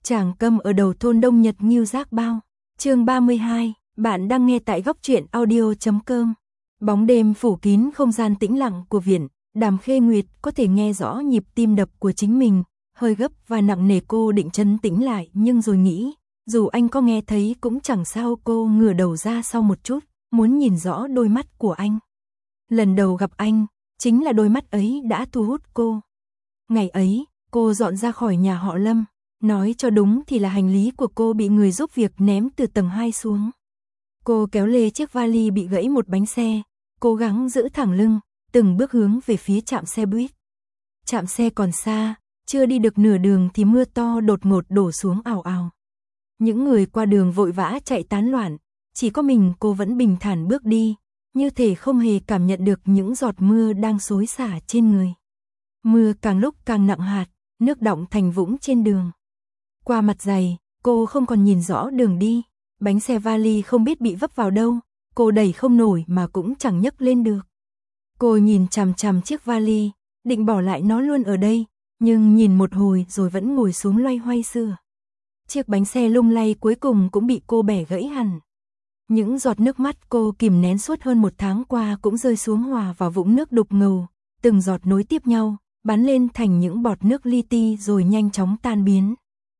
Tràng Câm ở đầu thôn Đông Nhật Ngưu Giác Bao. Chương 32, bạn đang nghe tại góc truyện audio.com. Bóng đêm phủ kín không gian tĩnh lặng của viện, Đàm Khê Nguyệt có thể nghe rõ nhịp tim đập của chính mình, hơi gấp và nặng nề. Cô định trấn tĩnh lại nhưng rồi nghĩ, dù anh có nghe thấy cũng chẳng sao. Cô ngửa đầu ra sau một chút, muốn nhìn rõ đôi mắt của anh. Lần đầu gặp anh, chính là đôi mắt ấy đã thu hút cô. Ngày ấy, cô dọn ra khỏi nhà họ Lâm. Nói cho đúng thì là hành lý của cô bị người giúp việc ném từ tầng 2 xuống. Cô kéo lê chiếc vali bị gãy một bánh xe, cố gắng giữ thẳng lưng, từng bước hướng về phía trạm xe buýt. Trạm xe còn xa, chưa đi được nửa đường thì mưa to đột ngột đổ xuống ào ào. Những người qua đường vội vã chạy tán loạn, chỉ có mình cô vẫn bình thản bước đi, như thể không hề cảm nhận được những giọt mưa đang xối xả trên người. Mưa càng lúc càng nặng hạt, nước đọng thành vũng trên đường. Qua mặt dày, cô không còn nhìn rõ đường đi, bánh xe vali không biết bị vấp vào đâu, cô đẩy không nổi mà cũng chẳng nhấc lên được. Cô nhìn chằm chằm chiếc vali, định bỏ lại nó luôn ở đây, nhưng nhìn một hồi rồi vẫn ngồi xuống loay hoay sửa. Chiếc bánh xe lung lay cuối cùng cũng bị cô bẻ gãy hẳn. Những giọt nước mắt cô kìm nén suốt hơn một tháng qua cũng rơi xuống hòa vào vũng nước đục ngầu, từng giọt nối tiếp nhau, bắn lên thành những bọt nước li ti rồi nhanh chóng tan biến.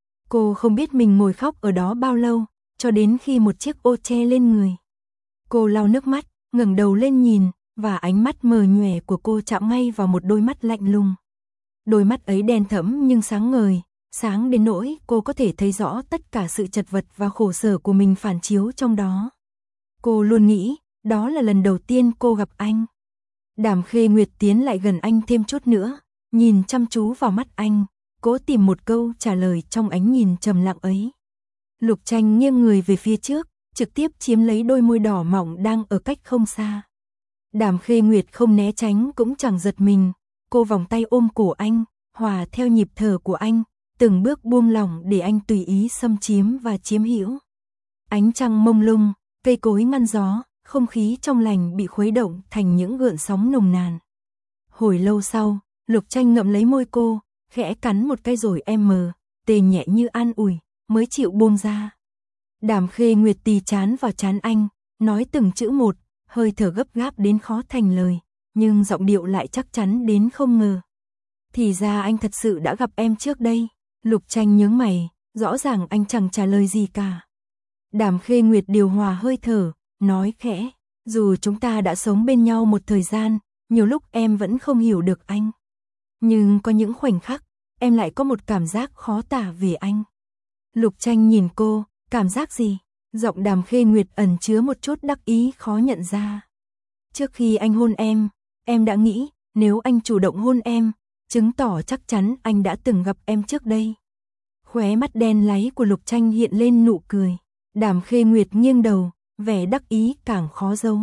Cô không biết mình ngồi khóc ở đó bao lâu, cho đến khi một chiếc ô che lên người. Cô lau nước mắt, ngẩng đầu lên nhìn, và ánh mắt mờ nhòe của cô chạm ngay vào một đôi mắt lạnh lùng. Đôi mắt ấy đen thẫm nhưng sáng ngời, sáng đến nỗi cô có thể thấy rõ tất cả sự chật vật và khổ sở của mình phản chiếu trong đó. Cô luôn nghĩ, đó là lần đầu tiên cô gặp anh. Đàm Khê Nguyệt tiến lại gần anh thêm chút nữa, nhìn chăm chú vào mắt anh, cố tìm một câu trả lời trong ánh nhìn trầm lặng ấy. Lục Tranh nghiêng người về phía trước, trực tiếp chiếm lấy đôi môi đỏ mỏng đang ở cách không xa. Đàm Khê Nguyệt không né tránh cũng chẳng giật mình, cô vòng tay ôm cổ anh, hòa theo nhịp thở của anh, từng bước buông lỏng để anh tùy ý xâm chiếm và chiếm hữu. Ánh trăng mông lung, cây cối ngăn gió, không khí trong lành bị khuấy động thành những gợn sóng nồng nàn. Hồi lâu sau, Lục Tranh ngậm lấy môi cô, khẽ cắn một cái rồi tê nhẹ như an ủi, mới chịu buông ra. Đàm Khê Nguyệt tì chán vào trán anh, nói từng chữ một, hơi thở gấp gáp đến khó thành lời, nhưng giọng điệu lại chắc chắn đến không ngờ. Thì ra anh thật sự đã gặp em trước đây. Lục Tranh nhướng mày, rõ ràng anh chẳng trả lời gì cả. Đàm Khê Nguyệt điều hòa hơi thở, nói khẽ, dù chúng ta đã sống bên nhau một thời gian, nhiều lúc em vẫn không hiểu được anh. Nhưng có những khoảnh khắc, em lại có một cảm giác khó tả về anh. Lục Tranh nhìn cô, cảm giác gì? Giọng Đàm Khê Nguyệt ẩn chứa một chút đắc ý khó nhận ra. Trước khi anh hôn em đã nghĩ, nếu anh chủ động hôn em, chứng tỏ chắc chắn anh đã từng gặp em trước đây. Khóe mắt đen láy của Lục Tranh hiện lên nụ cười. Đàm Khê Nguyệt nghiêng đầu, vẻ đắc ý càng khó giấu.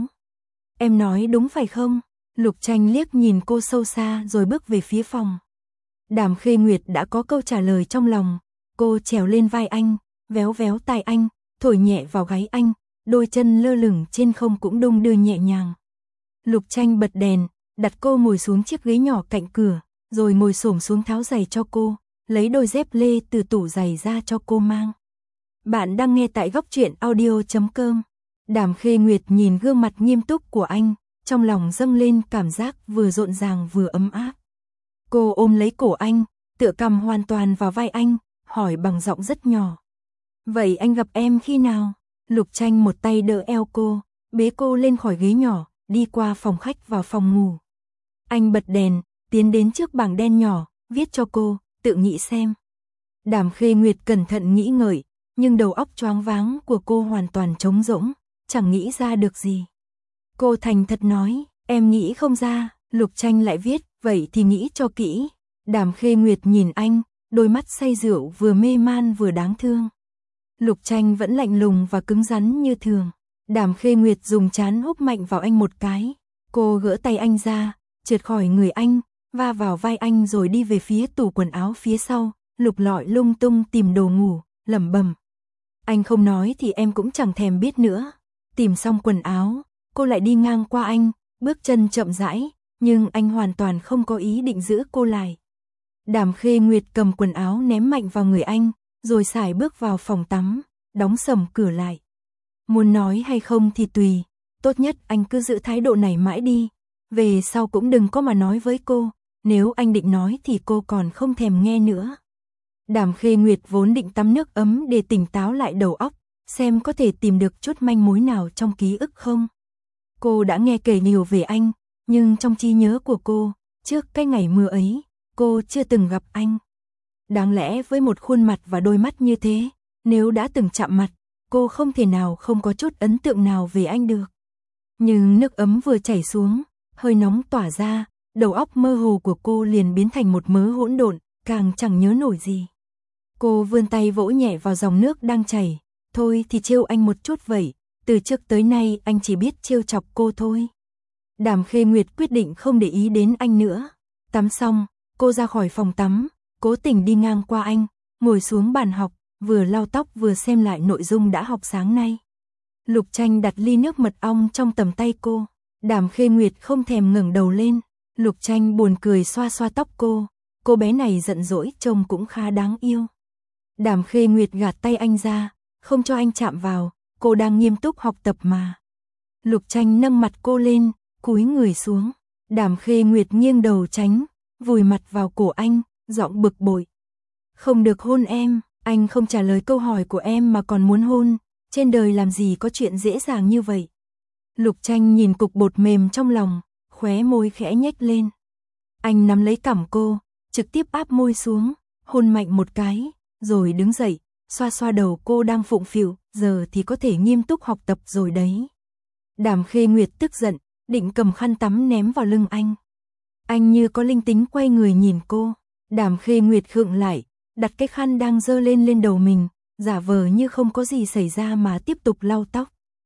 Em nói đúng phải không? Lục Tranh liếc nhìn cô sâu xa rồi bước về phía phòng. Đàm Khê Nguyệt đã có câu trả lời trong lòng. Cô trèo lên vai anh, véo véo tai anh, thổi nhẹ vào gáy anh, đôi chân lơ lửng trên không cũng đung đưa nhẹ nhàng. Lục Tranh bật đèn, đặt cô ngồi xuống chiếc ghế nhỏ cạnh cửa, rồi ngồi xổm xuống tháo giày cho cô, lấy đôi dép lê từ tủ giày ra cho cô mang. Bạn đang nghe tại góc truyện audio.com. Đàm Khê Nguyệt nhìn gương mặt nghiêm túc của anh, trong lòng dâng lên cảm giác vừa rộn ràng vừa ấm áp. Cô ôm lấy cổ anh, tựa cằm hoàn toàn vào vai anh, hỏi bằng giọng rất nhỏ. Vậy anh gặp em khi nào? Lục Tranh một tay đỡ eo cô, bế cô lên khỏi ghế nhỏ, đi qua phòng khách vào phòng ngủ. Anh bật đèn, tiến đến trước bảng đen nhỏ, viết cho cô, tự nghĩ xem. Đàm Khê Nguyệt cẩn thận nghĩ ngợi, nhưng đầu óc choáng váng của cô hoàn toàn trống rỗng, chẳng nghĩ ra được gì. Cô thành thật nói, em nghĩ không ra. Lục Tranh lại viết, vậy thì nghĩ cho kỹ. Đàm Khê Nguyệt nhìn anh, đôi mắt say rượu vừa mê man vừa đáng thương. Lục Tranh vẫn lạnh lùng và cứng rắn như thường. Đàm Khê Nguyệt dùng trán húc mạnh vào anh một cái. Cô gỡ tay anh ra, trượt khỏi người anh, va vào vai anh rồi đi về phía tủ quần áo phía sau, lục lọi lung tung tìm đồ ngủ, lẩm bẩm. Anh không nói thì em cũng chẳng thèm biết nữa. Tìm xong quần áo, cô lại đi ngang qua anh, bước chân chậm rãi, nhưng anh hoàn toàn không có ý định giữ cô lại. Đàm Khê Nguyệt cầm quần áo ném mạnh vào người anh, rồi sải bước vào phòng tắm, đóng sầm cửa lại. Muốn nói hay không thì tùy, tốt nhất anh cứ giữ thái độ này mãi đi, về sau cũng đừng có mà nói với cô, nếu anh định nói thì cô còn không thèm nghe nữa. Đàm Khê Nguyệt vốn định tắm nước ấm để tỉnh táo lại đầu óc, xem có thể tìm được chút manh mối nào trong ký ức không. Cô đã nghe kể nhiều về anh, nhưng trong trí nhớ của cô, trước cái ngày mưa ấy, cô chưa từng gặp anh. Đáng lẽ với một khuôn mặt và đôi mắt như thế, nếu đã từng chạm mặt, cô không thể nào không có chút ấn tượng nào về anh được. Nhưng nước ấm vừa chảy xuống, hơi nóng tỏa ra, đầu óc mơ hồ của cô liền biến thành một mớ hỗn độn, càng chẳng nhớ nổi gì. Cô vươn tay vỗ nhẹ vào dòng nước đang chảy, thôi thì trêu anh một chút vậy, từ trước tới nay anh chỉ biết trêu chọc cô thôi. Đàm Khê Nguyệt quyết định không để ý đến anh nữa. Tắm xong, cô ra khỏi phòng tắm, cố tình đi ngang qua anh, ngồi xuống bàn học, vừa lau tóc vừa xem lại nội dung đã học sáng nay. Lục Tranh đặt ly nước mật ong trong tầm tay cô. Đàm Khê Nguyệt không thèm ngẩng đầu lên. Lục Tranh buồn cười xoa xoa tóc cô bé này giận dỗi trông cũng khá đáng yêu. Đàm Khê Nguyệt gạt tay anh ra, không cho anh chạm vào, cô đang nghiêm túc học tập mà. Lục Tranh nâng mặt cô lên, cúi người xuống. Đàm Khê Nguyệt nghiêng đầu tránh, vùi mặt vào cổ anh, giọng bực bội. Không được hôn em, anh không trả lời câu hỏi của em mà còn muốn hôn, trên đời làm gì có chuyện dễ dàng như vậy. Lục Tranh nhìn cục bột mềm trong lòng, khóe môi khẽ nhếch lên. Anh nắm lấy cằm cô, trực tiếp áp môi xuống, hôn mạnh một cái, rồi đứng dậy, xoa xoa đầu cô đang phụng phịu, giờ thì có thể nghiêm túc học tập rồi đấy. Đàm Khê Nguyệt tức giận, định cầm khăn tắm ném vào lưng anh. Anh như có linh tính quay người nhìn cô. Đàm Khê Nguyệt khựng lại, đặt cái khăn đang giơ lên đầu mình, giả vờ như không có gì xảy ra mà tiếp tục lau tóc.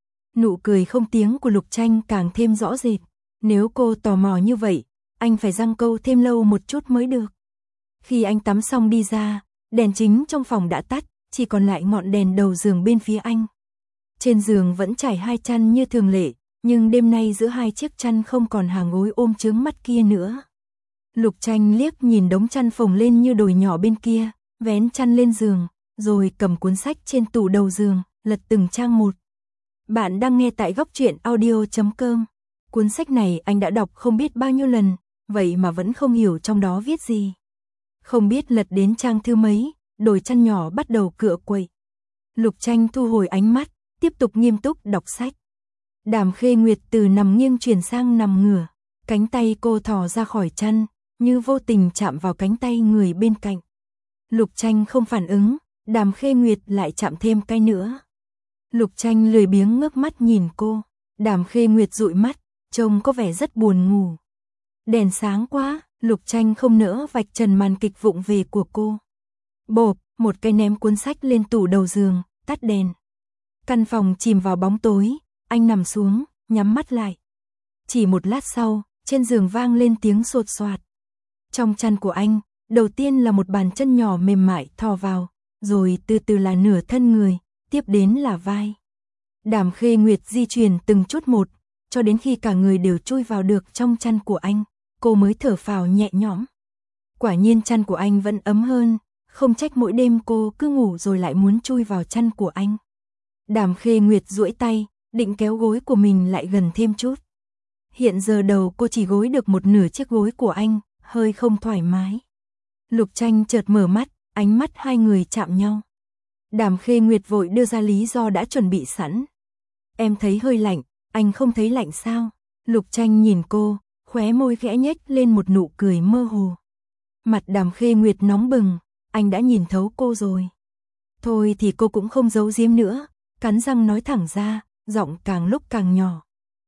Nụ cười không tiếng của Lục Tranh càng thêm rõ rệt. Nếu cô tò mò như vậy, anh phải giăng câu thêm lâu một chút mới được. Khi anh tắm xong đi ra, đèn chính trong phòng đã tắt, chỉ còn lại ngọn đèn đầu giường bên phía anh. Trên giường vẫn trải hai chăn như thường lệ, nhưng đêm nay giữa hai chiếc chăn không còn hàng gối ôm chướng mắt kia nữa. Lục Tranh liếc nhìn đống chăn phồng lên như đồi nhỏ bên kia, vén chăn lên giường, rồi cầm cuốn sách trên tủ đầu giường, lật từng trang một. Bạn đang nghe tại góc truyện audio.com. Cuốn sách này anh đã đọc không biết bao nhiêu lần, vậy mà vẫn không hiểu trong đó viết gì. Không biết lật đến trang thứ mấy, đồi chăn nhỏ bắt đầu cựa quậy. Lục Tranh thu hồi ánh mắt, tiếp tục nghiêm túc đọc sách. Đàm Khê Nguyệt từ nằm nghiêng chuyển sang nằm ngửa, cánh tay cô thò ra khỏi chăn, như vô tình chạm vào cánh tay người bên cạnh. Lục Tranh không phản ứng, Đàm Khê Nguyệt lại chạm thêm cái nữa. Lục Tranh lười biếng ngước mắt nhìn cô, Đàm Khê Nguyệt dụi mắt, trông có vẻ rất buồn ngủ. Đèn sáng quá, Lục Tranh không nỡ vạch trần màn kịch vụng về của cô. Bộp, một cái ném cuốn sách lên tủ đầu giường, tắt đèn. Căn phòng chìm vào bóng tối, anh nằm xuống, nhắm mắt lại. Chỉ một lát sau, trên giường vang lên tiếng sột soạt. Trong chăn của anh, đầu tiên là một bàn chân nhỏ mềm mại thò vào, rồi từ từ là nửa thân người, tiếp đến là vai. Đàm Khê Nguyệt di chuyển từng chút một, cho đến khi cả người đều chui vào được trong chăn của anh, cô mới thở phào nhẹ nhõm. Quả nhiên chăn của anh vẫn ấm hơn, không trách mỗi đêm cô cứ ngủ rồi lại muốn chui vào chăn của anh. Đàm Khê Nguyệt duỗi tay, định kéo gối của mình lại gần thêm chút. Hiện giờ đầu cô chỉ gối được một nửa chiếc gối của anh, hơi không thoải mái. Lục Tranh chợt mở mắt, ánh mắt hai người chạm nhau. Đàm Khê Nguyệt vội đưa ra lý do đã chuẩn bị sẵn. Em thấy hơi lạnh, anh không thấy lạnh sao? Lục Tranh nhìn cô, khóe môi khẽ nhếch lên một nụ cười mơ hồ. Mặt Đàm Khê Nguyệt nóng bừng, anh đã nhìn thấu cô rồi. Thôi thì cô cũng không giấu giếm nữa, cắn răng nói thẳng ra, giọng càng lúc càng nhỏ.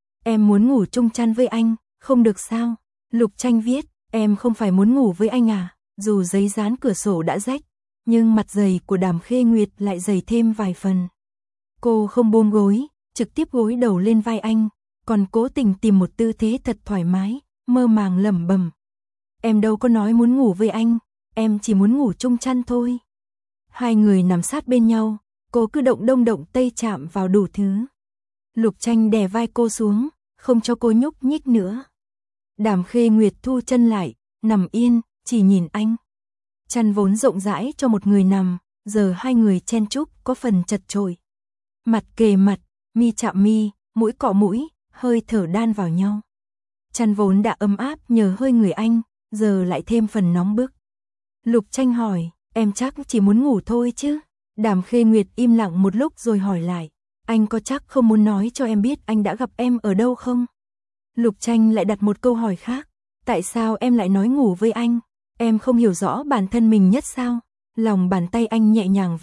Em muốn ngủ chung chăn với anh, không được sao? Lục Tranh viết, em không phải muốn ngủ với anh à? Dù giấy dán cửa sổ đã rách, nhưng mặt giày của Đàm Khê Nguyệt lại dày thêm vài phần. Cô không buông gối, trực tiếp gối đầu lên vai anh, còn cố tình tìm một tư thế thật thoải mái, mơ màng lẩm bẩm. Em đâu có nói muốn ngủ với anh, em chỉ muốn ngủ chung chăn thôi. Hai người nằm sát bên nhau, cô cứ động đông động tây chạm vào đủ thứ. Lục Tranh đè vai cô xuống, không cho cô nhúc nhích nữa. Đàm Khê Nguyệt thu chân lại, nằm yên, chỉ nhìn anh. Chăn vốn rộng rãi cho một người nằm, giờ hai người chen chúc có phần chật chội. Mặt kề mặt, mi chạm mi, mũi cọ mũi, hơi thở đan vào nhau. Chăn vốn đã ấm áp nhờ hơi người anh, giờ lại thêm phần nóng bức. Lục Tranh hỏi, em chắc chỉ muốn ngủ thôi chứ? Đàm Khê Nguyệt im lặng một lúc rồi hỏi lại, anh có chắc không muốn nói cho em biết anh đã gặp em ở đâu không? Lục Tranh lại đặt một câu hỏi khác, tại sao em lại nói ngủ với anh? Em không hiểu rõ bản thân mình nhất sao? Lòng bàn tay anh nhẹ nhàng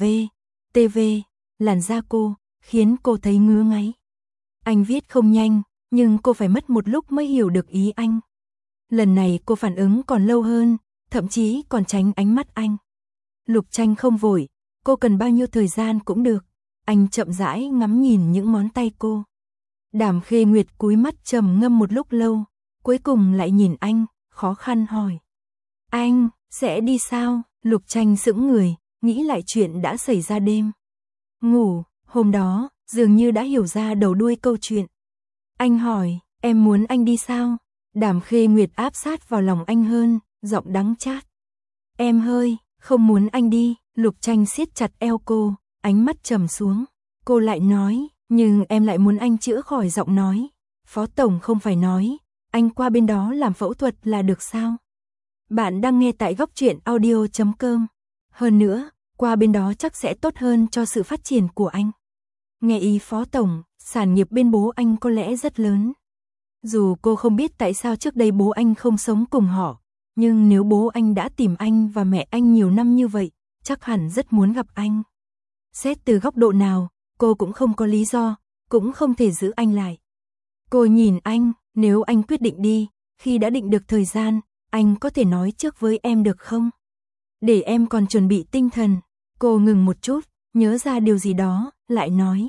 làn da cô, khiến cô thấy ngứa ngáy. Anh viết không nhanh, nhưng cô phải mất một lúc mới hiểu được ý anh. Lần này cô phản ứng còn lâu hơn, thậm chí còn tránh ánh mắt anh. Lục Tranh không vội, cô cần bao nhiêu thời gian cũng được. Anh chậm rãi ngắm nhìn những ngón tay cô. Đàm Khê Nguyệt cúi mắt trầm ngâm một lúc lâu, cuối cùng lại nhìn anh, khó khăn hỏi. Anh, sẽ đi sao? Lục Tranh sững người, nghĩ lại chuyện đã xảy ra đêm. Ngủ, hôm đó, dường như đã hiểu ra đầu đuôi câu chuyện. Anh hỏi, em muốn anh đi sao? Đàm Khê Nguyệt áp sát vào lòng anh hơn, giọng đắng chát. Em hơi, không muốn anh đi. Lục Tranh siết chặt eo cô, ánh mắt trầm xuống. Cô lại nói, nhưng em lại muốn anh chữa khỏi giọng nói. Phó Tổng không phải nói, anh qua bên đó làm phẫu thuật là được sao? Bạn đang nghe tại góc truyện audio.com. Hơn nữa, qua bên đó chắc sẽ tốt hơn cho sự phát triển của anh. Nghe ý Phó Tổng, sản nghiệp bên bố anh có lẽ rất lớn. Dù cô không biết tại sao trước đây bố anh không sống cùng họ, nhưng nếu bố anh đã tìm anh và mẹ anh nhiều năm như vậy, chắc hẳn rất muốn gặp anh. Xét từ góc độ nào, cô cũng không có lý do, cũng không thể giữ anh lại. Cô nhìn anh, nếu anh quyết định đi, khi đã định được thời gian, anh có thể nói trước với em được không? Để em còn chuẩn bị tinh thần. Cô ngừng một chút, nhớ ra điều gì đó, lại nói.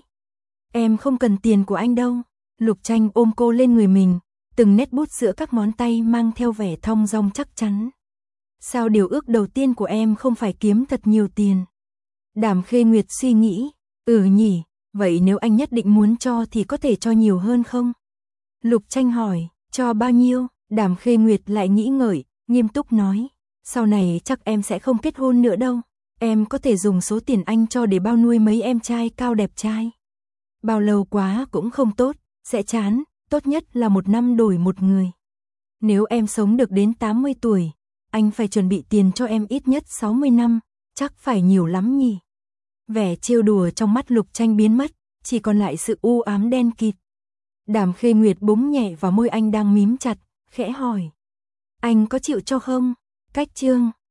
Em không cần tiền của anh đâu. Lục Tranh ôm cô lên người mình, từng nét bút giữa các ngón tay mang theo vẻ thong dong chắc chắn. Sao điều ước đầu tiên của em không phải kiếm thật nhiều tiền? Đàm Khê Nguyệt suy nghĩ, nhỉ, vậy nếu anh nhất định muốn cho thì có thể cho nhiều hơn không? Lục Tranh hỏi, cho bao nhiêu? Đàm Khê Nguyệt lại nghĩ ngợi, nghiêm túc nói, sau này chắc em sẽ không kết hôn nữa đâu. Em có thể dùng số tiền anh cho để bao nuôi mấy em trai cao đẹp trai. Bao lâu quá cũng không tốt, sẽ chán, tốt nhất là 1 năm đổi một người. Nếu em sống được đến 80 tuổi, anh phải chuẩn bị tiền cho em ít nhất 60 năm, chắc phải nhiều lắm nhỉ. Vẻ trêu đùa trong mắt Lục Tranh biến mất, chỉ còn lại sự u ám đen kịt. Đàm Khê Nguyệt búng nhẹ vào môi anh đang mím chặt, khẽ hỏi. Anh có chịu cho không? Cách chương